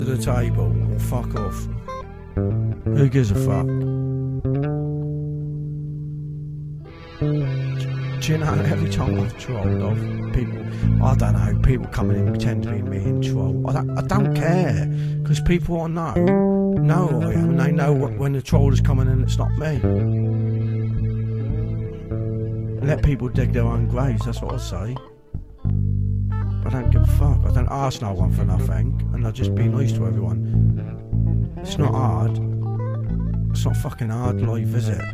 to the table, fuck off. Who gives a fuck? Do you know, every time I've trolled off people, I don't know, people coming in pretend to be me and troll. I don't care, because people I know who I am, and they know when the troll is coming in, it's not me. Let people dig their own graves, that's what I say. I don't give a fuck. I don't ask no one for nothing, and I just be nice to everyone. It's not hard. It's not fucking hard life, is it?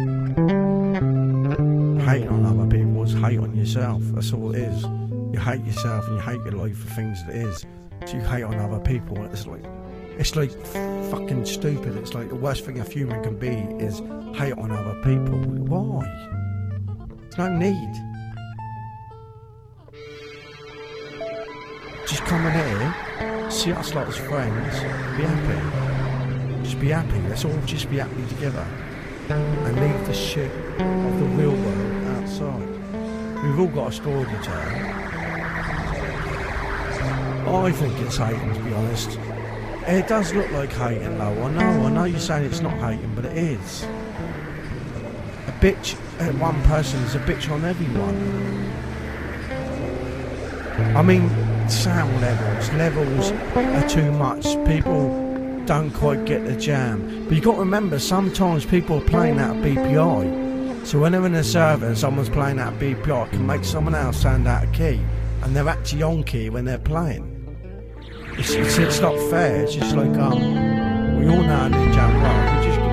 Hating on other people is hate on yourself. That's all it is. You hate yourself and you hate your life for things that it is. So you hate on other people. It's like fucking stupid. It's like the worst thing a human can be is hate on other people. Why? There's no need. Just come in here, see us like as friends, be happy. Just be happy. Let's all just be happy together. And leave the shit of the real world outside. We've all got a story to tell. I think it's hating, to be honest. It does look like hating, though. I know you're saying it's not hating, but it is. A bitch at one person is a bitch on everyone. I mean, sound levels are too much. People don't quite get the jam. But you got to remember, sometimes people are playing out of BPI. So when they're in a server and someone's playing out of BPI, it can make someone else sound out of key, and they're actually on key when they're playing. It's not fair. It's just like we all know in jam right.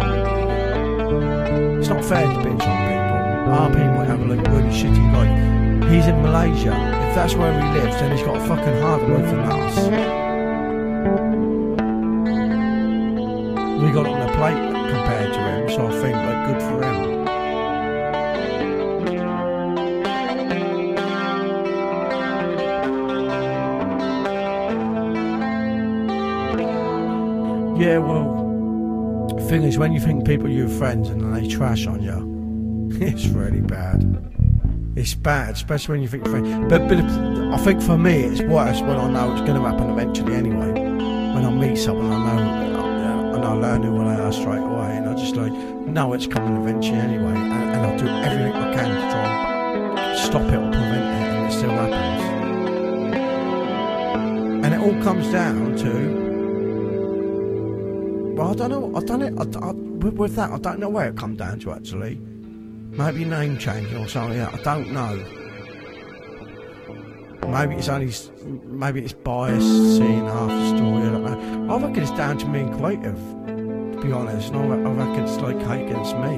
It's not fair to bitch on people. Our people have a really shitty life. He's in Malaysia. If that's where he lives, then he's got a fucking harder life than us. We got it on a plate compared to him, so I think like good for him. Yeah, well, the thing is, when you think people are your friends and then they trash on you, it's really bad. It's bad, especially when you think friends. But I think for me, it's worse when I know it's going to happen eventually anyway. When I meet someone, I know, and I learn who they are straight away, and I just like, know it's coming eventually anyway, and I'll do everything I can to try and stop it or prevent it, and it still happens. And it all comes down to, well, I don't know. With that, I don't know where it come down to actually. Maybe name changing or something. I don't know. Maybe it's bias, seeing half the story. I don't know. I reckon it's down to being creative, to be honest. And I reckon it's like hate against me.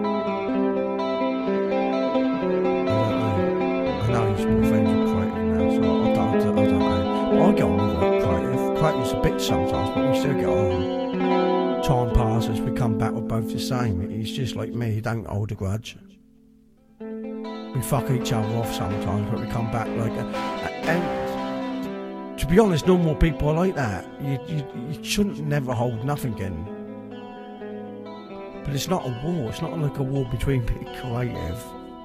I know he's more friends with creative now, so I don't know. But I get on with creative. Creative's a bitch sometimes, but we still get on. Time passes, we come back, we're both the same. He's just like me, he don't hold a grudge. We fuck each other off sometimes, but we come back like and to be honest, normal people are like that. You shouldn't never hold nothing in. But it's not a war, it's not like a war between being creative.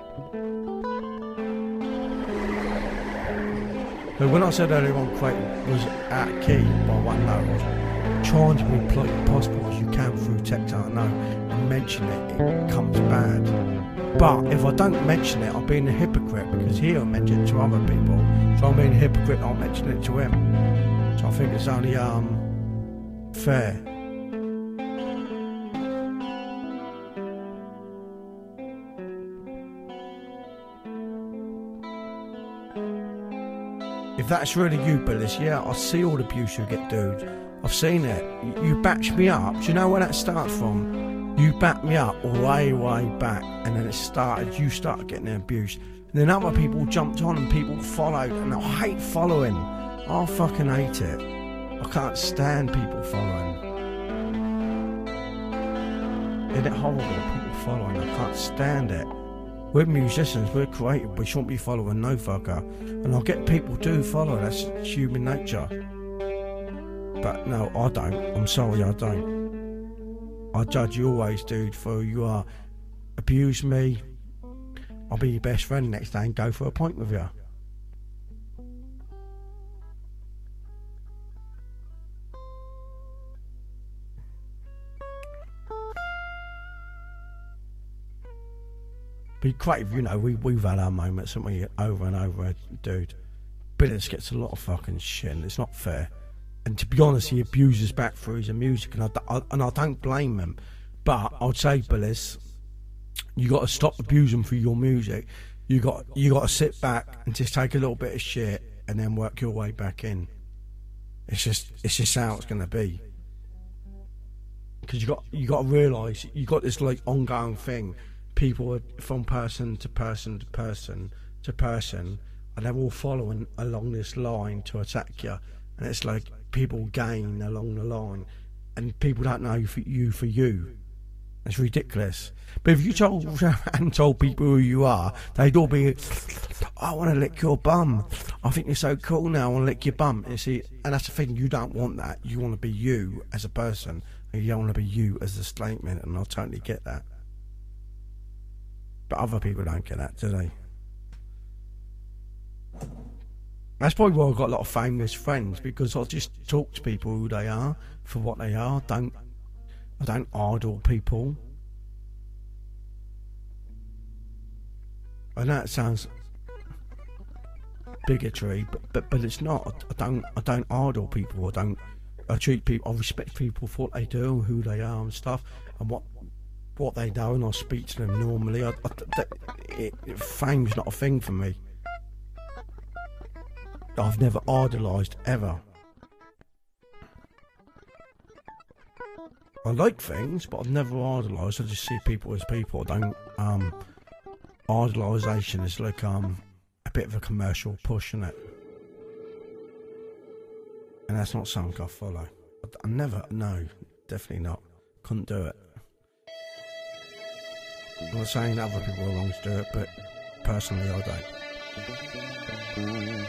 But when I said earlier on creative was out of key by one note, trying to be polite as possible as you can through text, I know, and mention it comes bad. But if I don't mention it, I'm being a hypocrite, because he'll mention it to other people. So I'm being a hypocrite, I'll mention it to him. So I think it's only fair. If that's really you, Billis, yeah, I see all the abuse you get, dude. I've seen it. You backed me up. Do you know where that starts from? You backed me up way back, and then you started getting abused. And then other people jumped on and people followed, and I hate following. I fucking hate it. I can't stand people following. Isn't it horrible, people following? I can't stand it. We're musicians, we're creative, we shouldn't be following no fucker. And I get people do follow, that's human nature. But no, I don't. I'm sorry, I don't. I judge you always, dude, for who you are. Abuse me, I'll be your best friend next day and go for a pint with you. But Crave, you know, we've had our moments, haven't we, over and over, dude. Billis gets a lot of fucking shit, and it's not fair. And to be honest, he abuses back through his music, and I don't blame him. But I'd say, Billis, you got to stop abusing through your music. You got to sit back and just take a little bit of shit and then work your way back in. It's just how it's gonna be. Because you got to realise you got this like ongoing thing. People are from person to person to person to person, and they're all following along this line to attack you. And it's like people gain along the line, and people don't know you for you. It's ridiculous. But if you told people who you are, they'd all be, I want to lick your bum. I think you're so cool now, I want to lick your bum. You see, and that's the thing, you don't want that. You want to be you as a person, and you don't want to be you as a statement, and I totally get that. But other people don't get that, do they? That's probably why I've got a lot of famous friends, because I just talk to people who they are, for what they are. I don't idle people. I know it sounds bigotry, but it's not. I don't idle people. I treat people. I respect people for what they do, who they are, and stuff, and what they do, and I speak to them normally. Fame's not a thing for me. I've never idolised ever. I like things, but I've never idolised. I just see people as people. I don't. Idolisation is like a bit of a commercial push, isn't it? And that's not something I follow. I never. No, definitely not. Couldn't do it. I'm not saying other people are wrong to do it, but personally, I don't.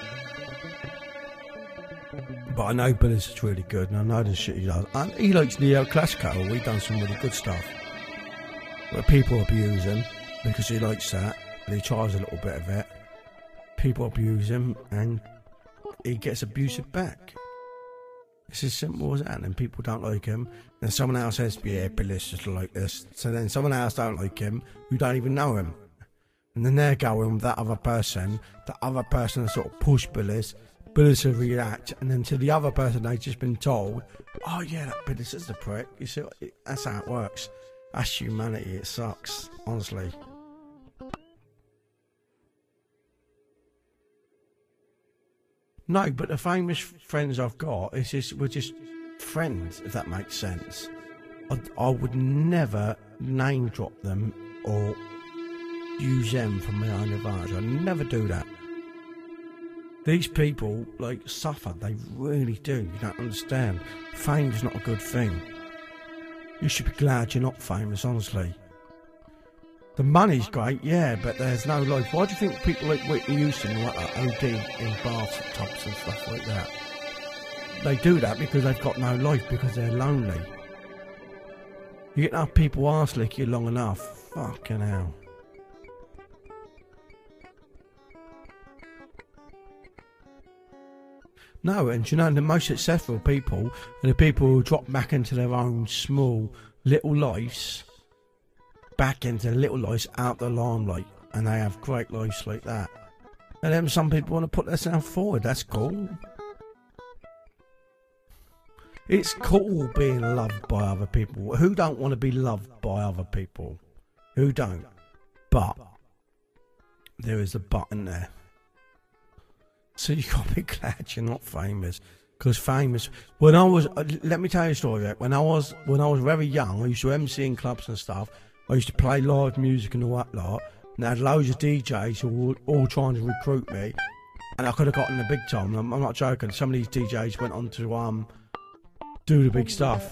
But I know Billis is really good, and I know the shit he does. And he likes neo-classical. We've done some really good stuff. But people abuse him because he likes that, and he tries a little bit of it. People abuse him, and he gets abusive back. It's as simple as that, and people don't like him. Then someone else says, yeah, Billis is like this. So then someone else don't like him who don't even know him. And then they're going with that other person. The other person sort of push Billis. Billis will react, and then to the other person they've just been told, oh yeah, that Billis is the prick. You see, that's how it works. That's humanity. It sucks, honestly. No, but the famous friends I've got, we're just friends, if that makes sense. I would never name drop them or use them for my own advantage. I'd never do that. These people, like, suffer. They really do. You don't understand. Fame's not a good thing. You should be glad you're not famous, honestly. The money's great, yeah, but there's no life. Why do you think people like Whitney Houston and OD in bathtubs and stuff like that? They do that because they've got no life, because they're lonely. You get enough people arse lick you long enough. Fucking hell. No, and you know, the most successful people are the people who drop back into their own small little lives, back into little lives out the limelight, and they have great lives like that. And then some people want to put themselves forward. That's cool. It's cool being loved by other people. Who don't want to be loved by other people? Who don't? But there is a but in there. So you got to be glad you're not famous, because famous. When I was, let me tell you a story. Right? When I was very young, I used to MC in clubs and stuff. I used to play live music and all that lot. And I had loads of DJs who were all trying to recruit me, and I could have gotten the big time. I'm not joking. Some of these DJs went on to do the big stuff.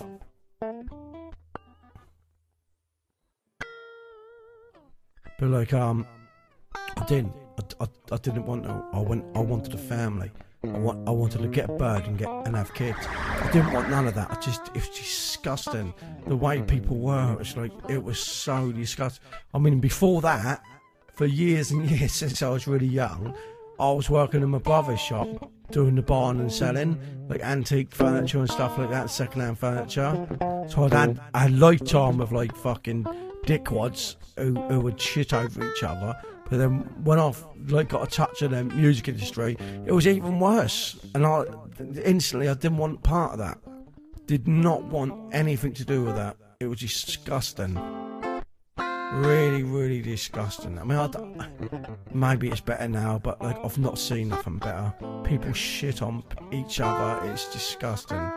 But like I didn't. I didn't want to. I wanted a family. I wanted to get a bird and have kids. I didn't want none of that. It was disgusting. The way people were, it was so disgusting. I mean, before that, for years and years since I was really young, I was working in my brother's shop, doing the buying and selling, like antique furniture and stuff like that, second-hand furniture. So I had a lifetime of like fucking dickwads who would shit over each other. But then when I got a touch of the music industry, it was even worse. And instantly I didn't want part of that. Did not want anything to do with that. It was disgusting. Really, really disgusting. I mean, maybe it's better now, but I've not seen nothing better. People shit on each other. It's disgusting.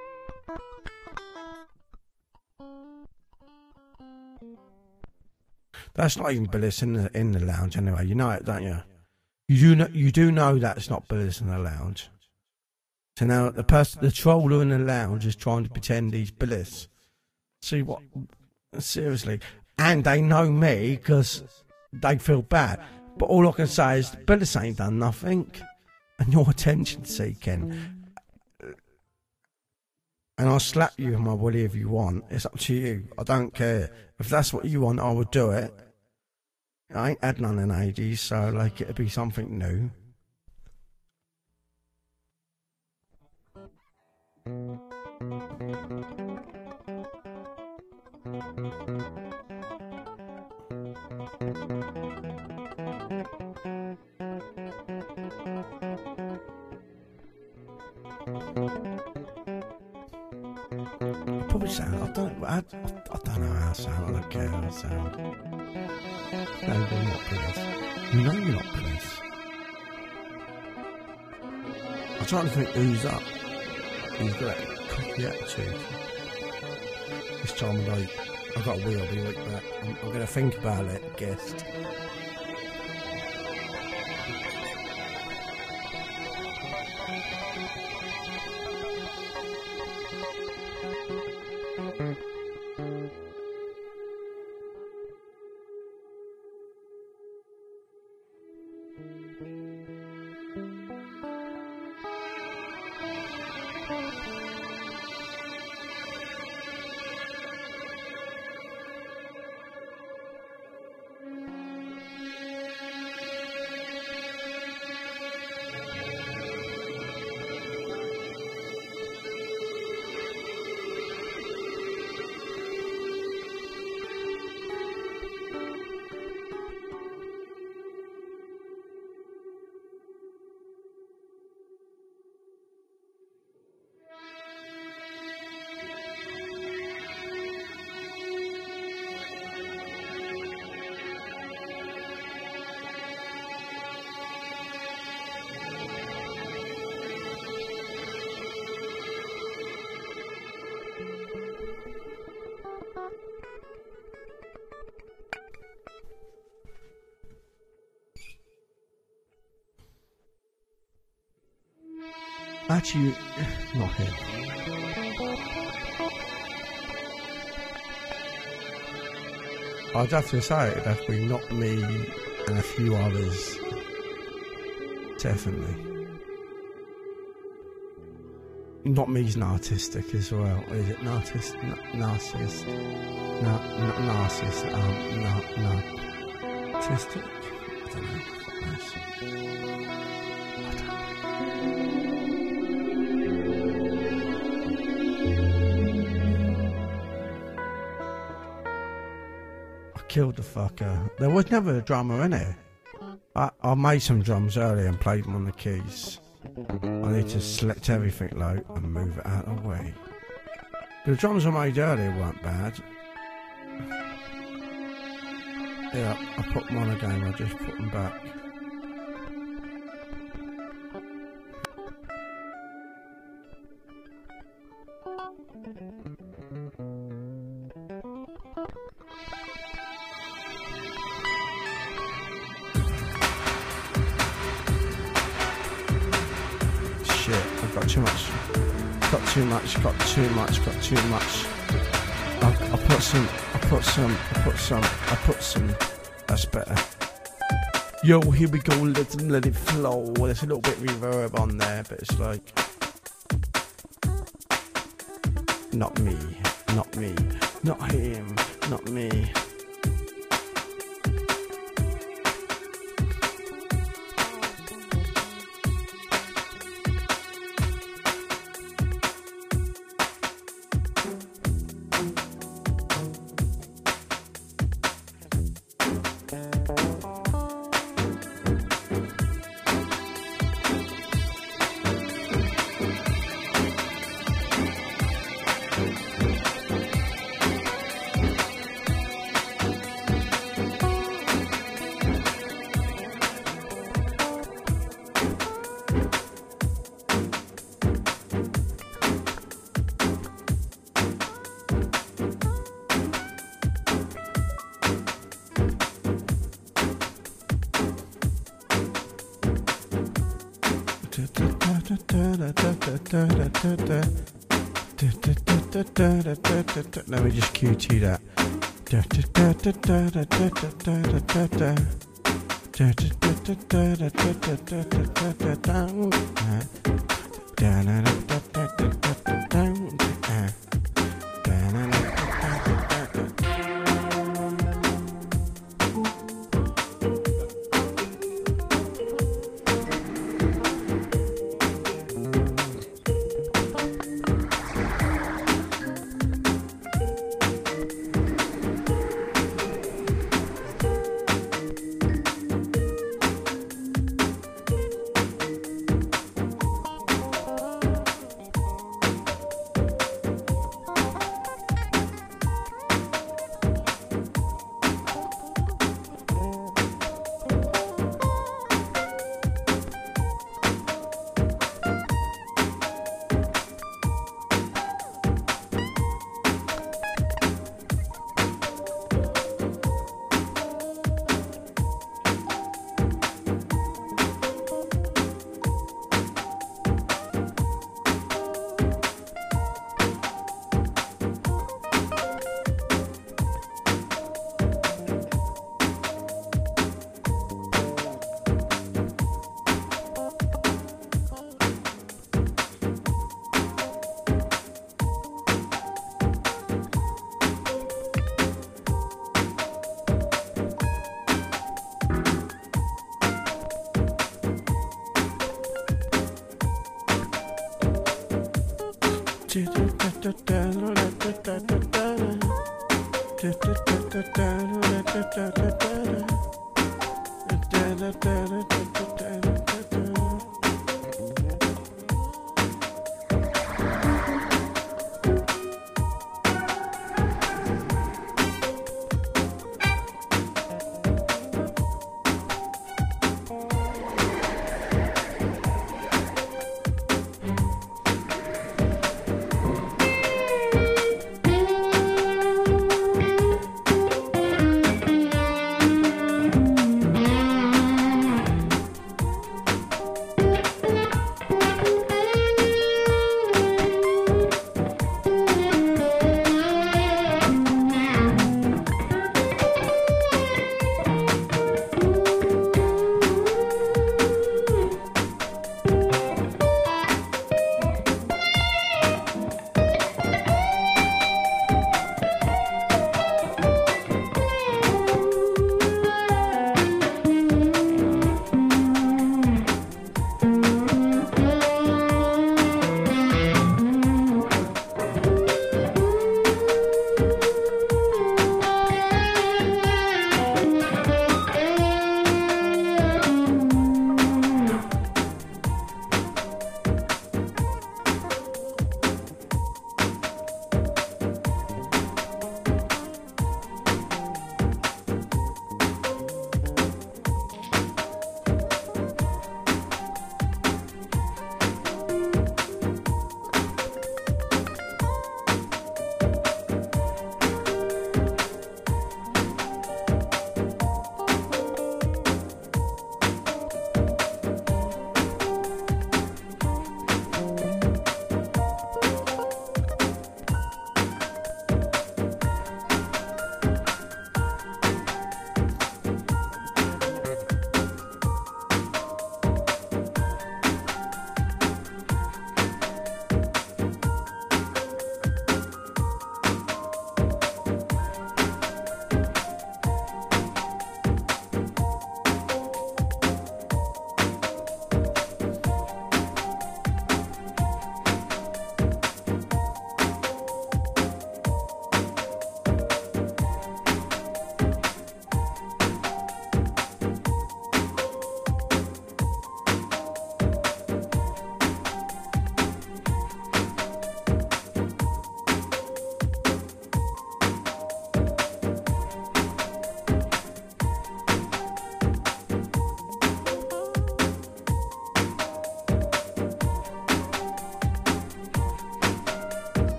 That's not even Billis in the lounge anyway. You know it, don't you? You do know that's not Billis in the lounge. So now the troller in the lounge is trying to pretend he's Billis. See what? Seriously. And they know me because they feel bad. But all I can say is, Billis ain't done nothing. And you're attention seeking. And I'll slap you in my willy if you want. It's up to you. I don't care. If that's what you want, I will do it. I ain't had none in ages, so it'd be something new. Probably sound. I don't know how I sound. I don't care how I sound. No, you're not Billis. You know you're not Billis. I'm trying to think who's up. Who's got that cocky attitude. This time of night, I've got a wheel. I'll be right back. I'm going to think about it. Guest. Actually, not him. I'd have to say it'd have to be not me and a few others. Definitely. Not me's narcissistic as well. Is it narcissist? Narcissist? Narcissist? Narcissistic? I don't know. Killed the fucker. There was never a drummer in it. I made some drums earlier and played them on the keys. I need to select everything low and move it out of the way. The drums I made earlier weren't bad. Yeah, I put them on again, I just put them back. Got too much. I put some. That's better. Yo, here we go. Let it flow. There's a little bit of reverb on there, but it's like, not me, not him, not me. Let me just QT that.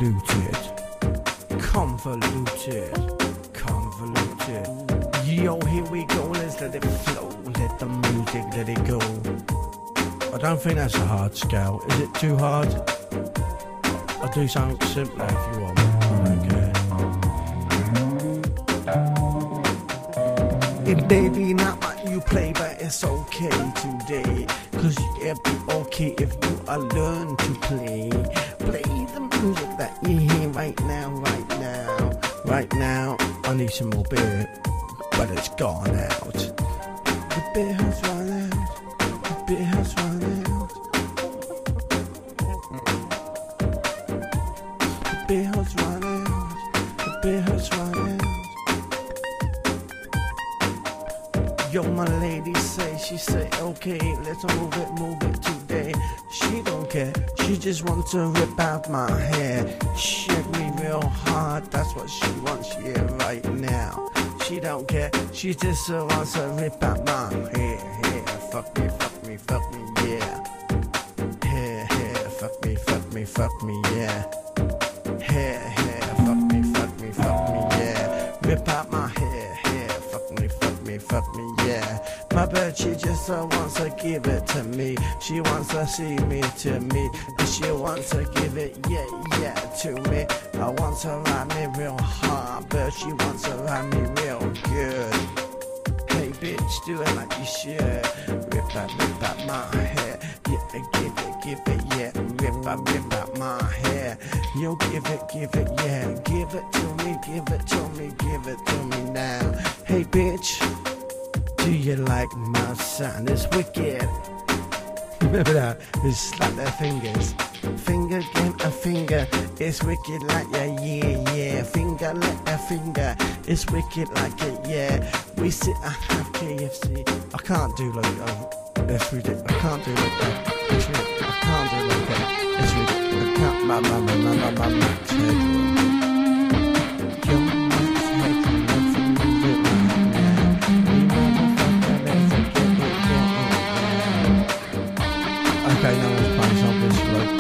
convoluted. Yo, here we go, let's let it flow. Let the music, let it go. I don't think that's a hard scale. Is it too hard? I'll do something simpler if you want. I don't care. It may be not what you play, but it's okay today. Cause it'll be okay if you learn to play. Play the music that you hear right now, right now. Right now, I need some more beer, but it's gone out. The beer has run out. The beer has run out. The beer has run out. The beer has run out. Yo, my lady she say, okay, let's move it today. She don't care, she just wants to rip out my hair. Shake me real hard, that's what she wants, yeah, right now. She don't care, she just wants to rip out my hair. Fuck me, yeah. Hair, fuck me, yeah. Hair, fuck me, yeah. Rip out my hair, fuck me, yeah. My bird, she just wants to give it to me. She wants to see me to me. She wants to give it, yeah, to me. I want to ride me real hard, but she wants to ride me real good. Hey bitch, do it like you should. Rip out my hair. Yeah, give it, yeah. Rip out my hair. Yo, give it, yeah. Give it to me now. Hey bitch, do you like my sound? It's wicked. Remember that? They slap their fingers. Finger game a finger. It's wicked like yeah. Finger like a finger. It's wicked like it, yeah. We sit and have KFC. I can't do like that's ridiculous. I can't do like that. It's ridiculous. I can't do like that. It's ridiculous. I can't. My Max Headroom. Your Max Headroom. Okay, no one's playing some of this like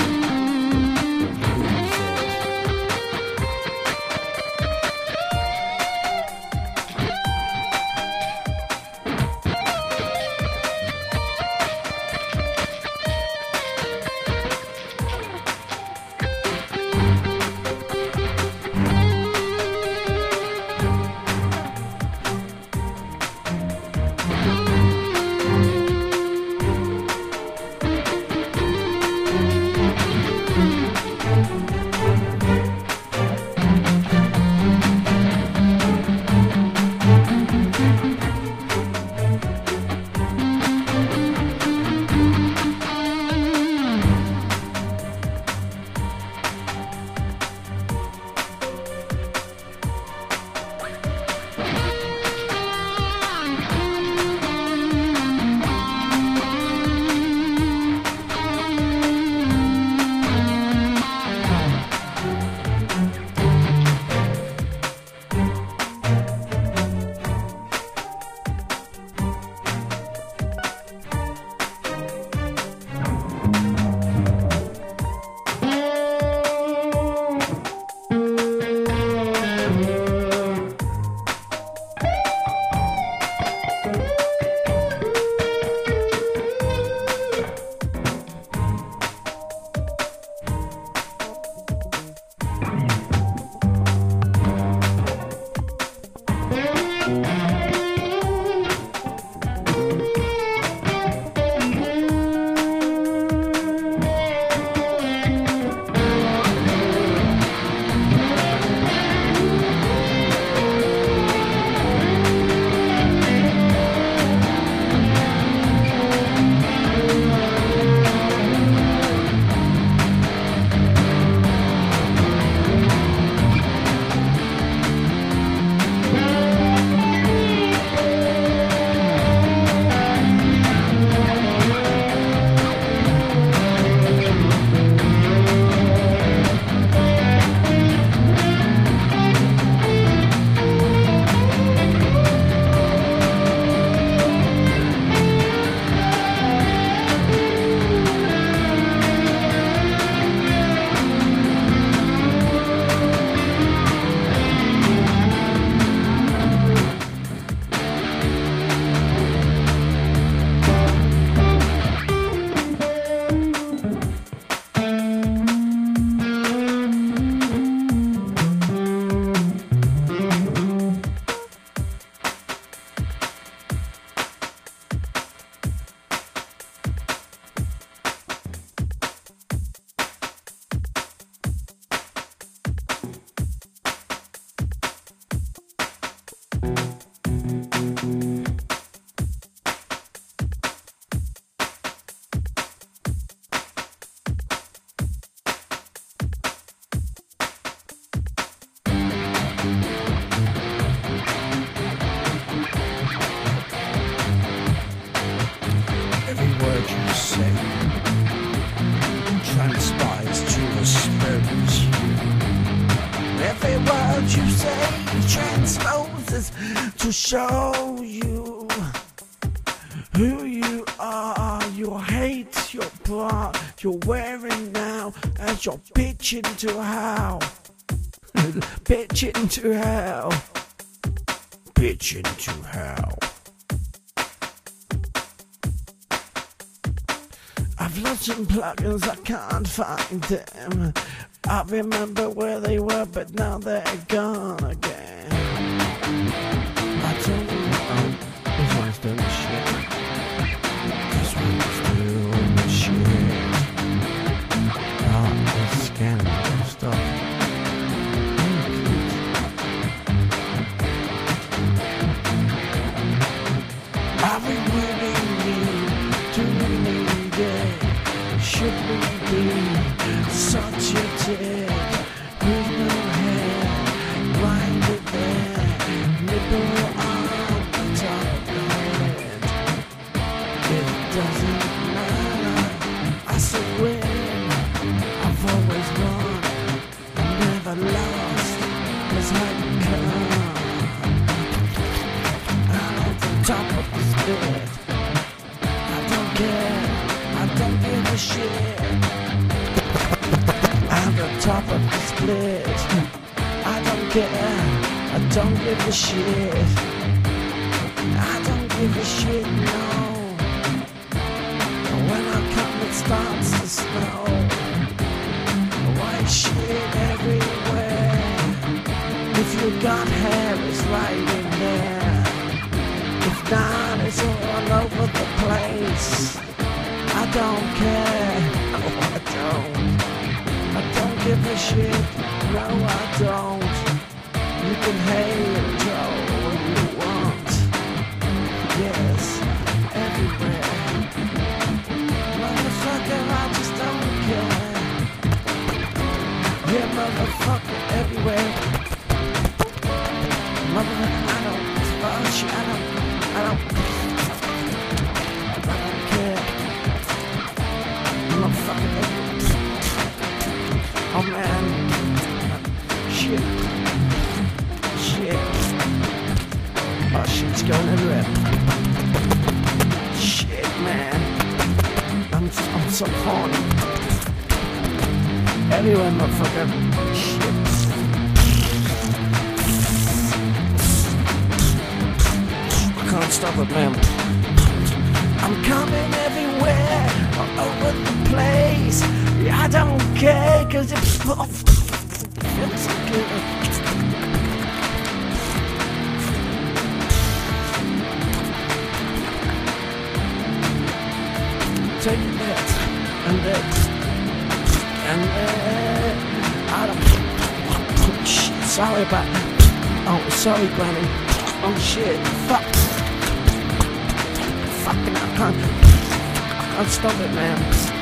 Every word you say transposes to show you who you are. Your hate, your pride, you're wearing now as you're pitching to hell. Pitching to hell. Pitching to hell. I've lost some plugins, I can't find them. I remember where they were, but now they're gone again. I don't know. This one's doing the shit. This one's doing the shit. Oh, it's scanning and stuff. Are we winning you? Do we need it? Should we be such a dick? With no hair, right it there, nipple on the top of the head. It doesn't matter, I still win. I've always won, I never lost, 'cause I come out at the top of the spit. I don't care, I don't give a shit. At the top of the split, I don't care, I don't give a shit. I don't give a shit, no. When I come it starts to snow. White shit everywhere. If you got hair, it's right in there. If not, it's all over the place. I don't care, no I don't. I don't give a shit, no I don't. You can hate and go when you want. Yes, everywhere. Motherfucker, I just don't care. Yeah, motherfucker, everywhere. Motherfucker, I don't care. Motherfucker, everywhere. Oh man, shit, oh shit's going everywhere. Shit, man, I'm so horny. Everywhere, motherfucker. Shit. I can't stop it, man. I'm coming everywhere, all over the place. I don't care, 'cause it feels good. Take that, and that, and that. I don't. Shit, sorry about that. Oh, sorry, Granny. Oh shit, fuck. Fucking, I can't stop it, man.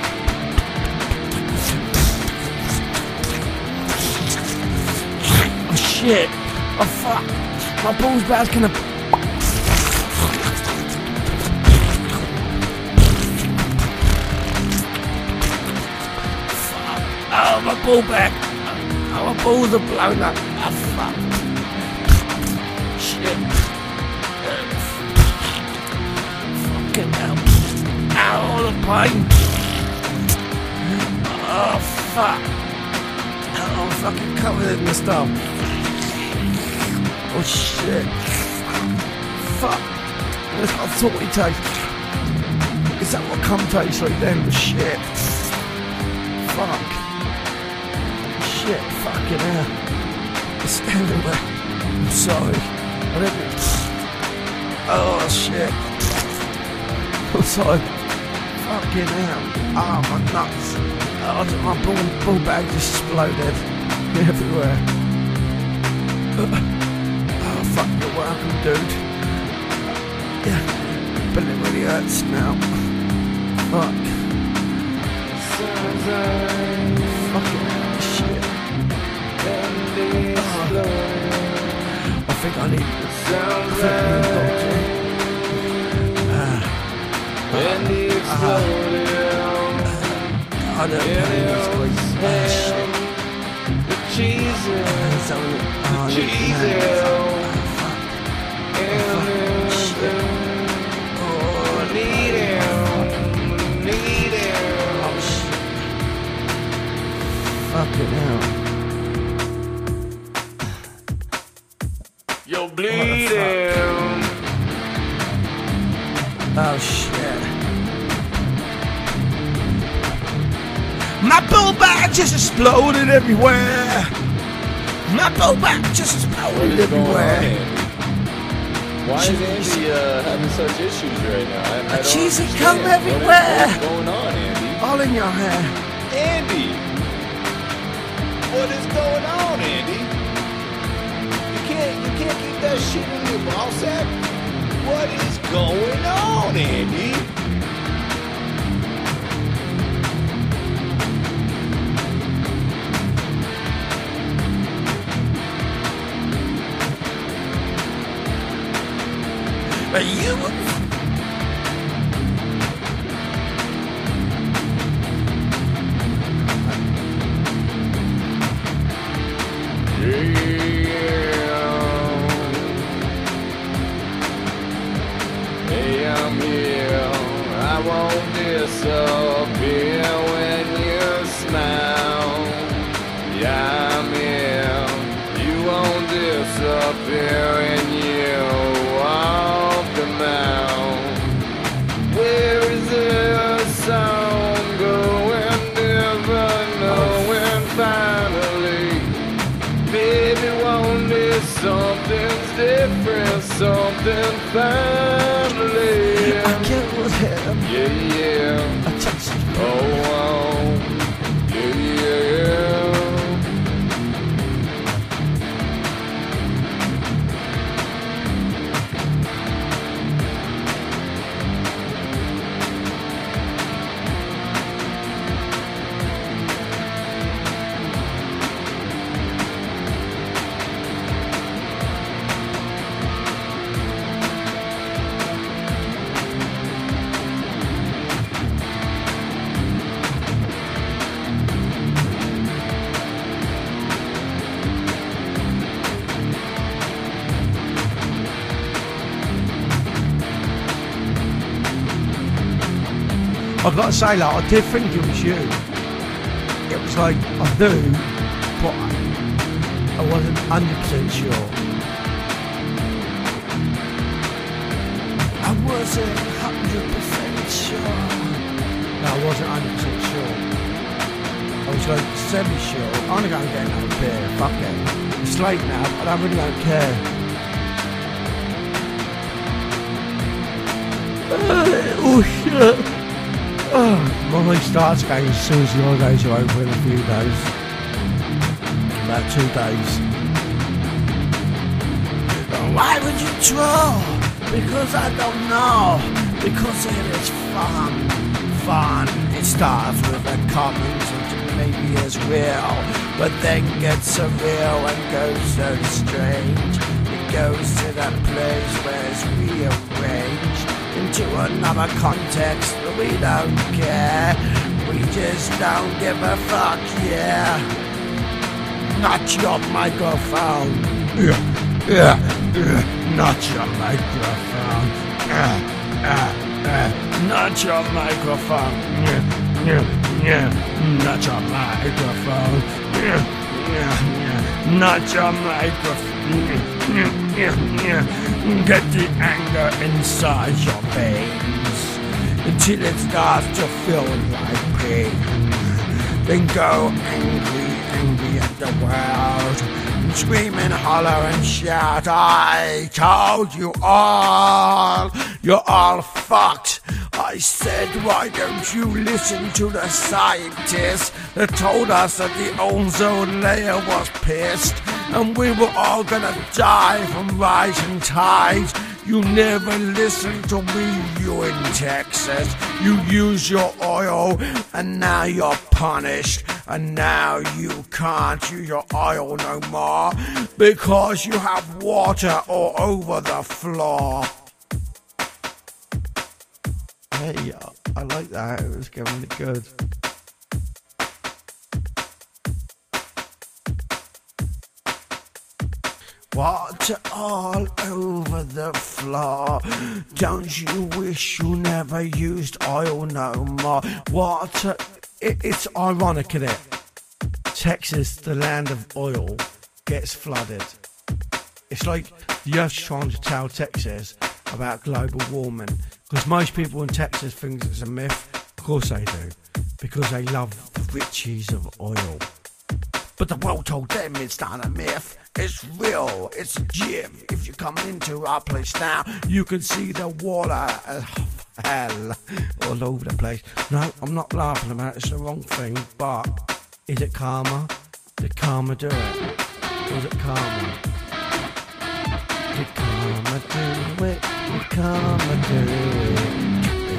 Oh shit! Oh fuck! My balls bad's gonna. Fuck! Oh my ball bag! Oh my balls are blown up! Oh fuck! Shit! Fucking hell! Ow! All the pain! Oh fuck! Oh, I'm fucking covered in the stuff. Oh shit. Fuck. That's what I thought it tastes. Is that what cum tastes like then? Shit. Fuck. Shit. Fucking hell. It's everywhere. I'm sorry. I didn't. Oh shit. I'm sorry. Fucking hell. Oh my nuts. Oh, my ball bag just exploded everywhere. Oh, fuck, you're welcome, dude. Yeah, but it really hurts now. Fuck. Fucking shit. Oh. I think I need I don't know. Shit. so. Oh, Jesus. Fucking hell. You're bleeding. Oh shit. My bull bag just exploded everywhere. My bull bag just exploded everywhere. Why is Andy having such issues right now? I don't Jesus, understand. come everywhere. What's going on, Andy? All in your hair. Andy! What is going on, Andy? You can't keep that shit in your ball sack? What is going on, Andy? But you. Hey, I'm here. I won't disappear when you smile. Yeah, I'm here. You won't disappear when you walk the mouth. Where is the sound going? Never knowing finally. Maybe one day something's different, something finally. I get with him. Yeah, yeah. I touched his Oh, yeah, yeah. I've got to say, like, I did think it was you. It was like, I knew, but I wasn't 100% sure. I wasn't 100% sure. No, I wasn't 100% sure. I was like semi-sure. I'm gonna go and get another beer. Fuck it. It's late now, but I really don't care. Oh shit. Oh, my mind starts going as soon as the holidays are over in a few days. About 2 days. Why would you draw? Because I don't know. Because it is fun. Fun. It starts with a comment which maybe is real, but then gets surreal and goes so strange. It goes to that place where it's rearranged into another context that we don't care. We just don't give a fuck, yeah. Not your microphone. Not your microphone. Not your microphone. Not your microphone. Not your microphone. Get the anger inside your veins until it starts to feel like pain. Then go angry at the world, and scream and holler and shout, I told you all, you're all fucked. I said, why don't you listen to the scientists that told us that the ozone layer was pissed and we were all gonna die from rising tides. You never listen to me, you in Texas. You use your oil and now you're punished. And now you can't use your oil no more because you have water all over the floor. Hey, I like that. It was giving it good. Water all over the floor. Don't you wish you never used oil no more? Water, it's ironic, isn't it? Texas, the land of oil, gets flooded. It's like the Earth's trying to tell Texas about global warming. Because most people in Texas think it's a myth. Of course they do. Because they love the riches of oil. But the world told them it's not a myth. It's real, it's a gym. If you come into our place now, you can see the water hell all over the place. No, I'm not laughing about it, it's the wrong thing. But is it karma? Did karma do it? Was it karma? Did karma do it? Did karma do it?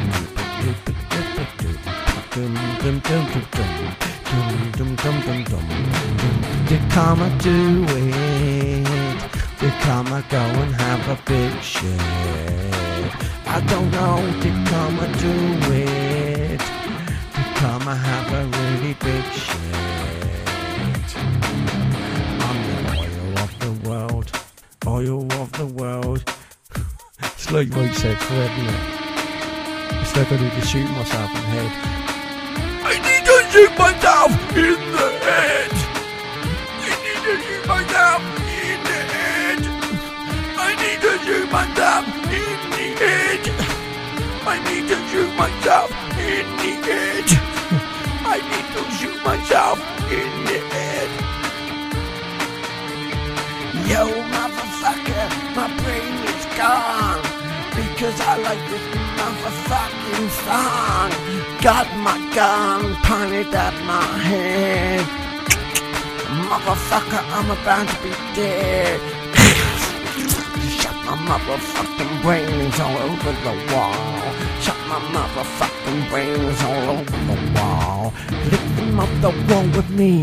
Did karma do it? Did karma go and have a big shit? I don't know, did karma do it? Did karma have a really big shit? I'm the oil of the world, oil of the world. It's like Mike said, Fred, isn't it? It's like I need to shoot myself in the head. I need to shoot myself in the head. I need to shoot myself in the head. I need to shoot myself in the head. I need to shoot myself in the head. I need to shoot myself in the head. Yo, motherfucker, my brain is gone. Because I like this motherfucking song. Got my gun pointed at my head. Motherfucker, I'm about to be dead. Shut my motherfucking brains all over the wall. Shut my motherfucking brains all over the wall. Lift them off the wall with me.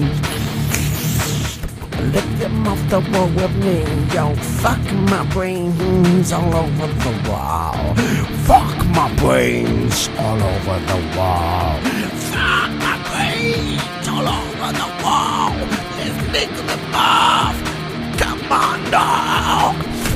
Lift them off the wall with me, yo. Fuck my brains all over the wall. Fuck my brains all over the wall. Fuck my brains all over the wall. Let's lick them off. Come on now.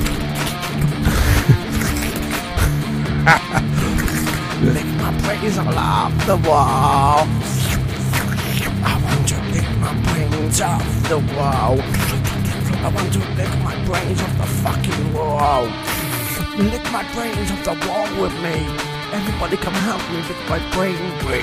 Lick my brains all off the wall. I want to lick my brains off the wall. I want to lick my brains off the fucking wall. Lick my brains off the wall with me. Everybody come help me lick my brain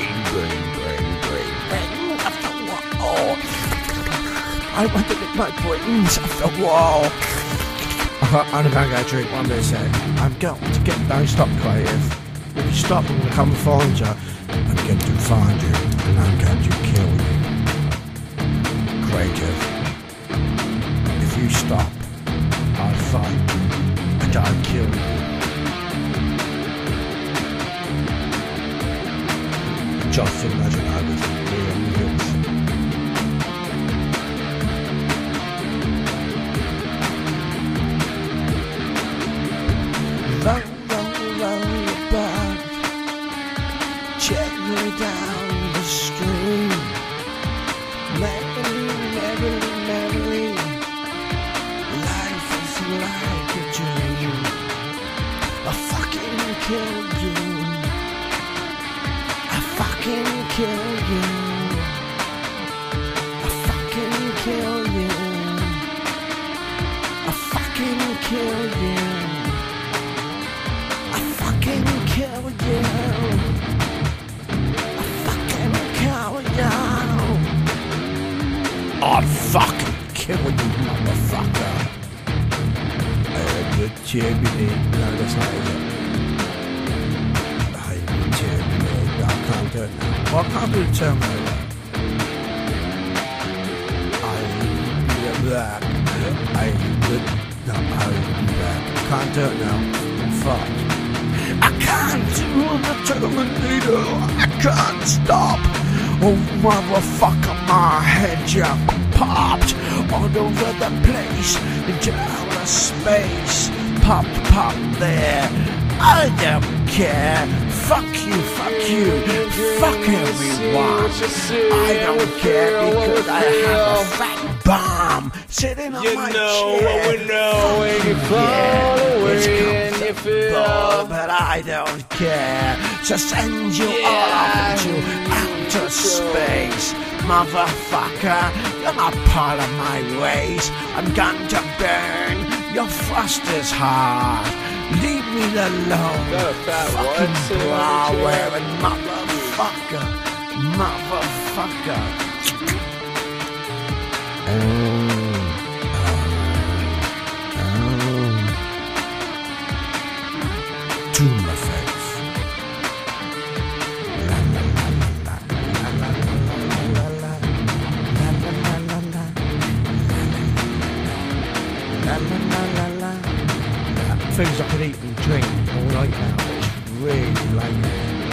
off the wall. I want to lick my brains off the wall. I'm going to drink one bit, say. I'm going to get, don't stop, creative. If you stop, I'm going to come and find you. I'm going to find you, and I'm going to kill you. Creative. If you stop, I'll find you, and I'll kill you. Just imagine I was in real hills. Roll your back gently down the stream. Merrily, life is like a dream. I fucking kill you. I fucking kill you. I fucking kill you. I fucking kill you. I fucking kill you. I fucking kill you. I'll fucking kill you, motherfucker. The champion. No, that's not it. I'm the champion. I can't do it now. Well, I can't do the Terminator. I'm black. I'm black. I can't do it now. I'm fucked. I can't do the Terminator. I can't stop. Oh, motherfucker, my head just popped all over the place into outer space. Pop there. I don't care. Fuck you, fuck everyone. I don't care because I have a fat bomb sitting on You my know chair. what we know when you fall away and you feel. But I don't care. So send you all off into outer space. Motherfucker, you're not part of my race. I'm going to burn your thrusters hard. Leave me alone. Got a fat Fucking what sitting bra on your chair? wearing motherfucker. Motherfucker. To my face. La la la la la la la la la la la la. Things I could eat and drink all night now. It's really late.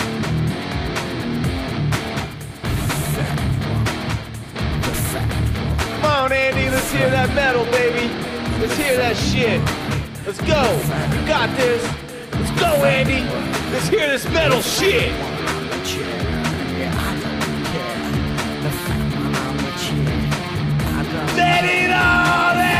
Fat one. The fat one. Come on, Andy, let's hear that metal, baby. Let's hear that shit. Let's go. You got this. Let's go, Andy. Let's hear this metal shit. Let it all out.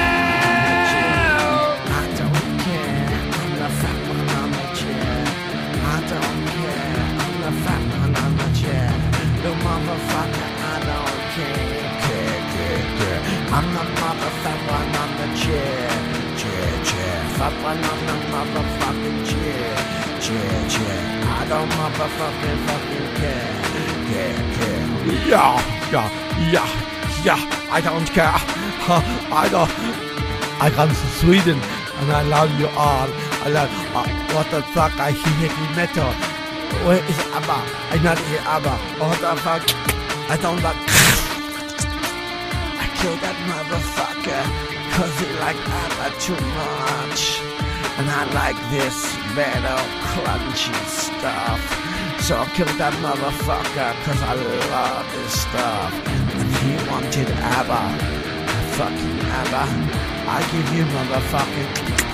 I don't care. I'm the fat one on the chair. I don't care. I'm the fat one on the chair. The motherfucker, I don't care. I'm the motherfucker one on the chair. Fat one on the motherfucking chair. I don't motherfucking fucking care. Yeah. I don't care. I come from Sweden and I love you all. I love what the fuck. I hear heavy metal. Where is ABBA? I not hear ABBA. What the fuck? I don't like. I killed that motherfucker cause he like ABBA too much. And I like this metal crunchy stuff. So I killed that motherfucker cause I love this stuff. And he wanted ABBA. Fucking ABBA. I give you motherfucking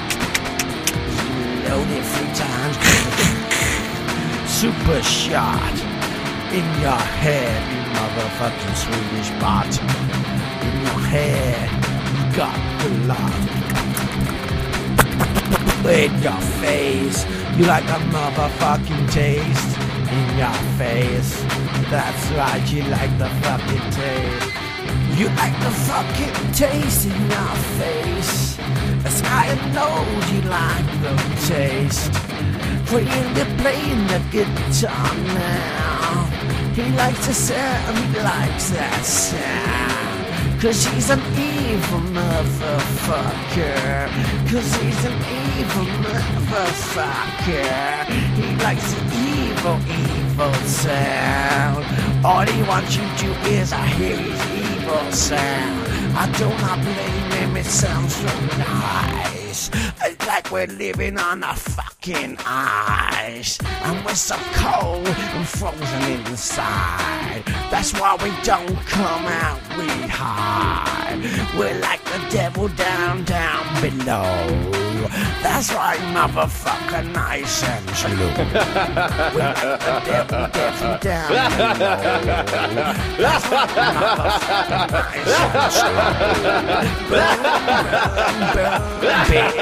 loaded 3 times. Super shot in your head, you motherfucking Swedish bot. In your head, you got blood. In your face, you like a motherfucking taste. In your face, that's right, you like the fucking taste. You like the fucking taste in your face. As I know you like the taste. Really playing the guitar now. He likes the sound, he likes that sound. Cause he's an evil motherfucker. Cause he's an evil motherfucker. He likes the evil sound. All he wants you to do is I hear his evil sound. I do not blame him, it sounds so nice. It's like we're living on a fucking ice. And we're so cold and frozen inside. That's why we don't come out, we hide. We're like the devil down below. That's right, motherfucker, nice and slow. We're like the devil down below. That's right, motherfucker, nice and slow. Burn, bitch.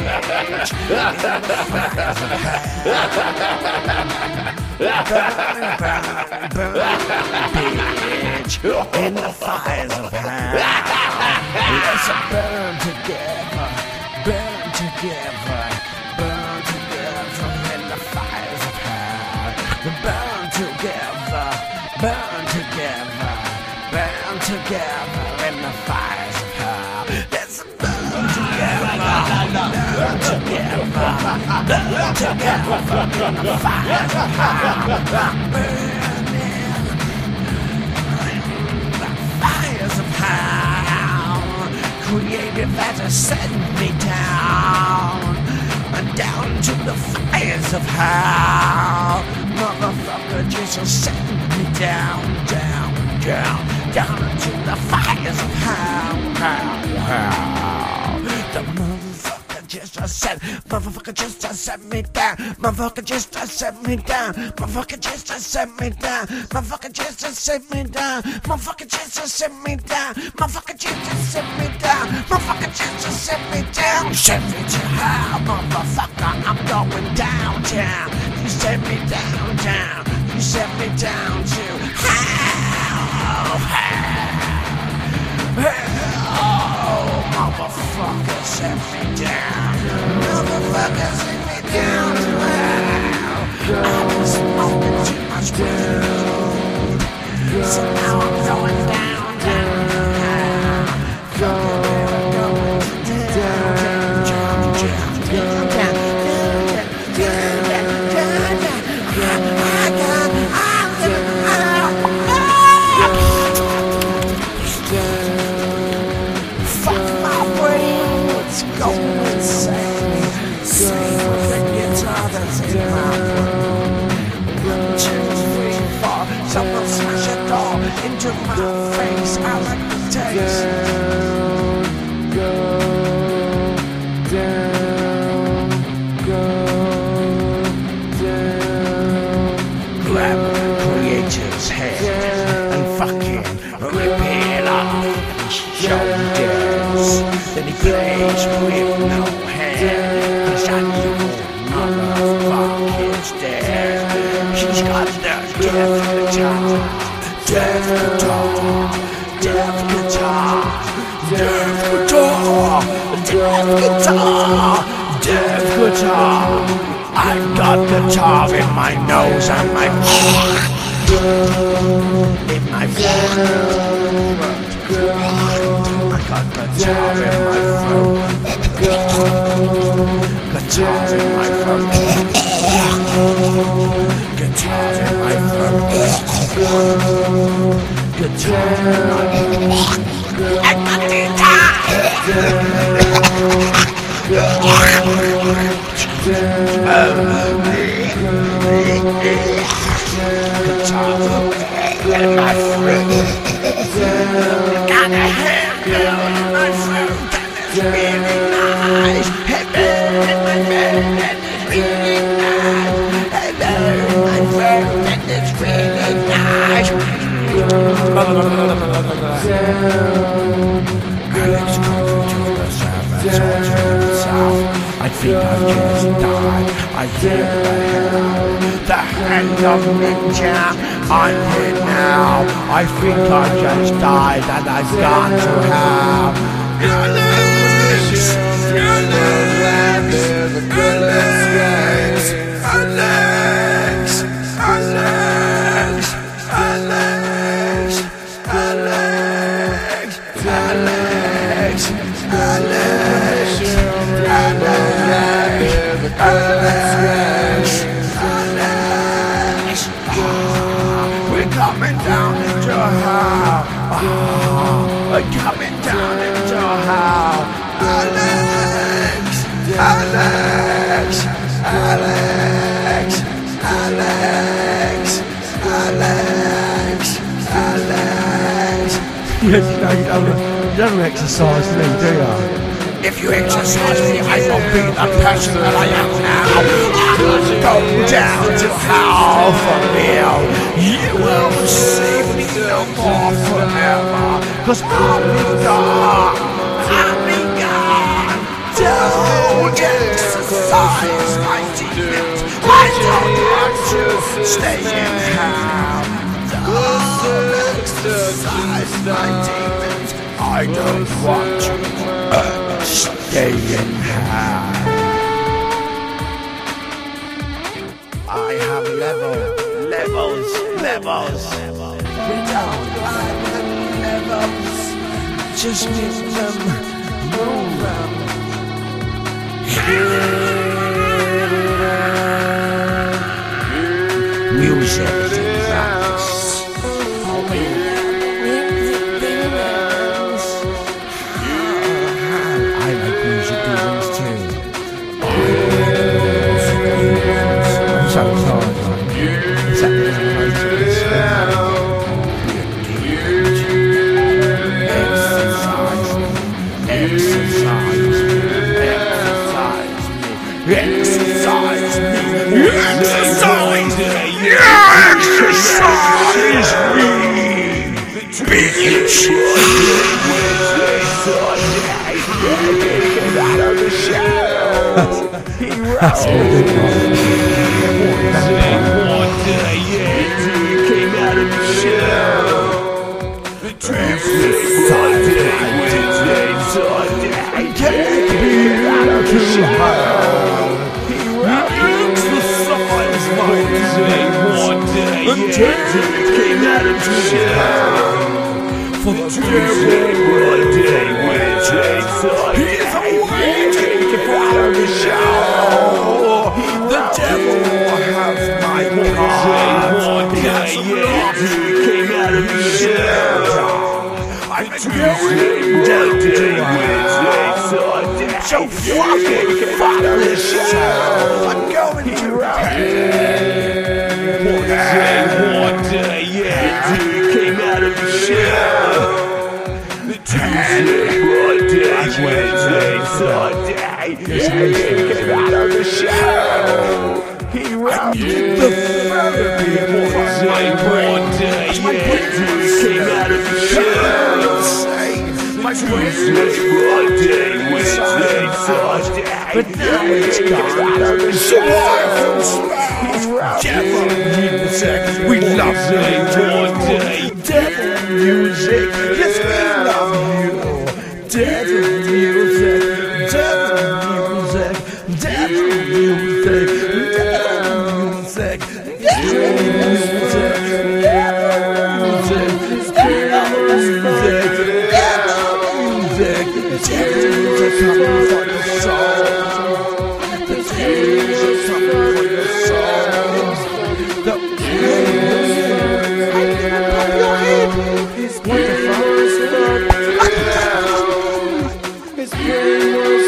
In the fires of hell. Let's burn together, burn together, burn together in the fires of hell. Burn together, burn together, burn together in the fires of hell. Let's burn together, burn together, burn together in the fires of hell. Burning the fires of hell. Creative that has sent me down, and down to the fires of hell. Motherfucker, Jesus sent me down into the fires of hell. The motherfucker just set, motherfucker just set me down, motherfucker just set me down, motherfucker just set me down, motherfucker just set me down, motherfucker just set me down, motherfucker just set me down, motherfucker just set me down, set me to hell, motherfucker, I'm going downtown, you set me downtown, you set me down to hell, motherfucker, set me down. Motherfucker, set me down to hell. I've been smoking too much weed, so now I'm going down, down, down, someone smash a door into my face. I like the taste. Grab the creator's head and fucking rip it off his shoulders. Then he plays with no hand. Cause I knew motherfucker's dead. She's got the death guitar, death guitar, death guitar, death guitar, death guitar, death guitar. I've got guitar in my nose and my in my throat. I got guitar in my throat. Guitar in my throat. Guitar in my throat. Guitar in my throat. I got guitar. Guitar in my throat. Got a handle in my throat. That's really nice. Hey, man, in my bed, and it's really nice. Hey, man, in my throat, and it's really nice. Alex coming to the south, that's all to the south. I think I've just died. I feel the hand of ninja. I'm here now. I think I just died and I've gone to hell. Alex! Alex! Alex! Alex! Alex! Alex! Alex! Alex! Alex! Alex! We're coming down into hell. We're coming down into hell. Alex! Alex! Alex! Alex! Alex! Alex! You don't exercise me, do you? If you exercise me, I will be the person that I am now. I will go down to hell for real. You will see me no more forever. Cause I'll be gone. I'll be gone. Don't exercise my demons. I don't want to stay in hell. Don't exercise my demons. I don't want to stay in hell. I have levels. We don't like levels. Just give them, move them. Music demons. I like music demons too. I'm so sorry. Exercise. Exercise me. Exercise me. Exercise me. Bitch. That's good. For the one day when it takes he's waiting for the show. The devil has my heart. He has came out of the show. I'm going down to so fucking fuck this show. I'm going to hell. One day, yeah, came out of the show. Wednesday, Sunday, he came out of the show. He rocked the therapy for my brain. My brain came out of the show. My brain Monday, Wednesday, Sunday, but now it's gone out of the show. Devil music, we love you. Devil music, yes we love you. Devil music, devil music, devil music, devil music, devil music, devil music, devil music, devil music coming for your soul. The devil music coming for your soul. The his brain was fucked. His brain was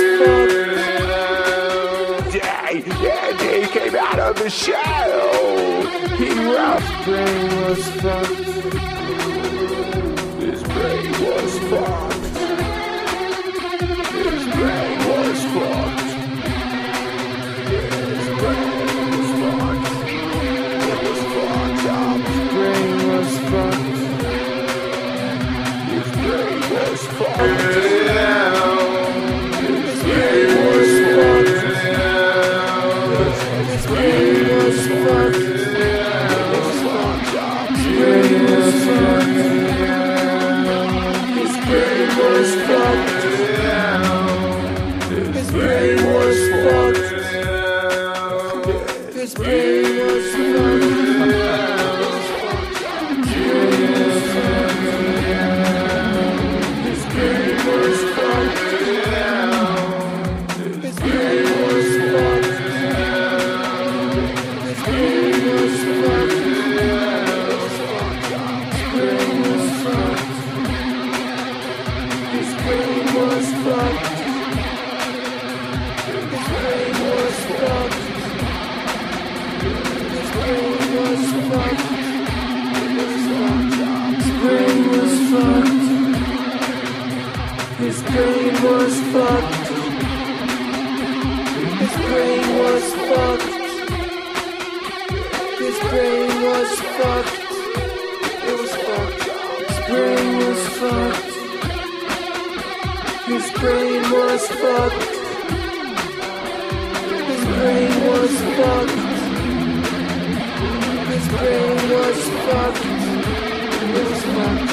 fucked. Yeah, he came out of the shadow. He rough brain was fucked. His brain was fucked. His brain was fucked. His brain was fucked. It was fucked up. His brain was fucked. His brain was fucked. His brain was fucked. His brain was fucked. It was fucked up. His brain was fucked. His brain was fucked. His brain was fucked. His brain was fucked. His brain was fucked. His brain was fucked. His brain was fucked. His brain was fucked. His brain was fucked. His brain was fucked. His brain was fucked. His brain was fucked. His brain was fucked. His brain was fucked. It was fucked. His brain was fucked. His brain was fucked. His brain was fucked. His brain was fucked. It was fucked.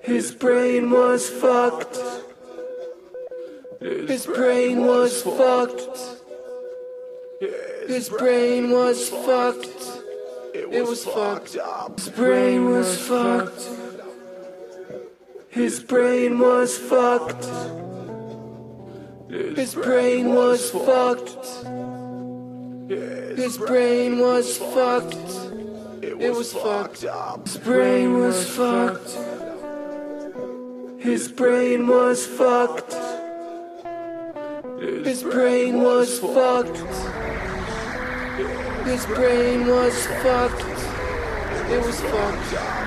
His brain was fucked. His brain was fucked. His brain was fucked. It was fucked up. His brain was fucked. His brain was fucked. His brain was fucked. His brain was fucked. It was fucked up. His brain was fucked. His brain was fucked. His brain was fucked. His brain was fucked. It was fucked up.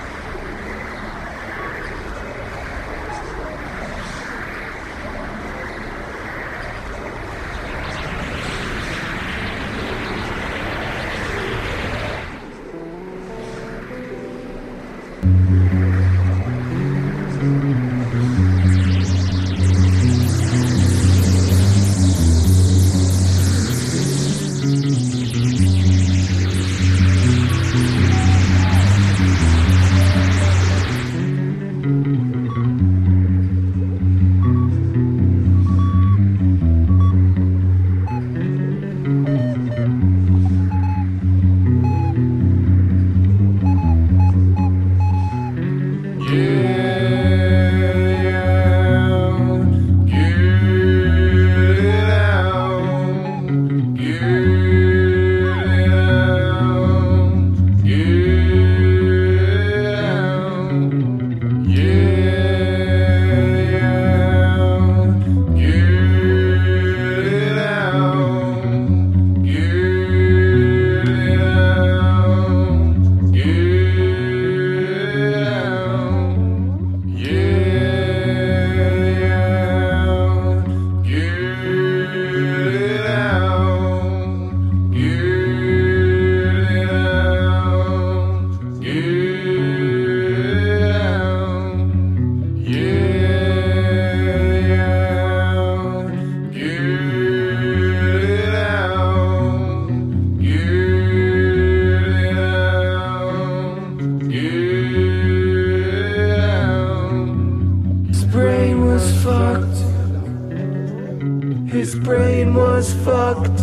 His brain was fucked.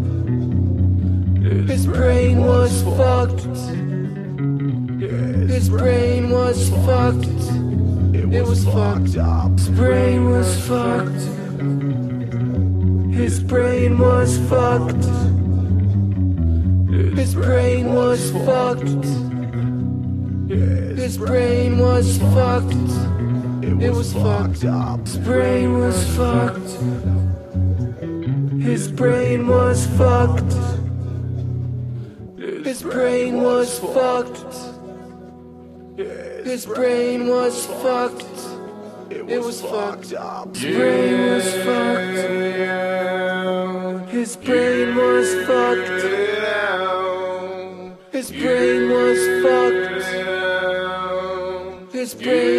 His brain was fucked. His brain was fucked. It was fucked up. His brain was fucked. His brain was fucked. His brain was fucked. His brain was fucked. It was fucked up. His brain was fucked. His brain was fucked. His brain was fucked. His brain was fucked. It was fucked up. His brain was fucked. His brain was fucked. His brain was fucked. His brain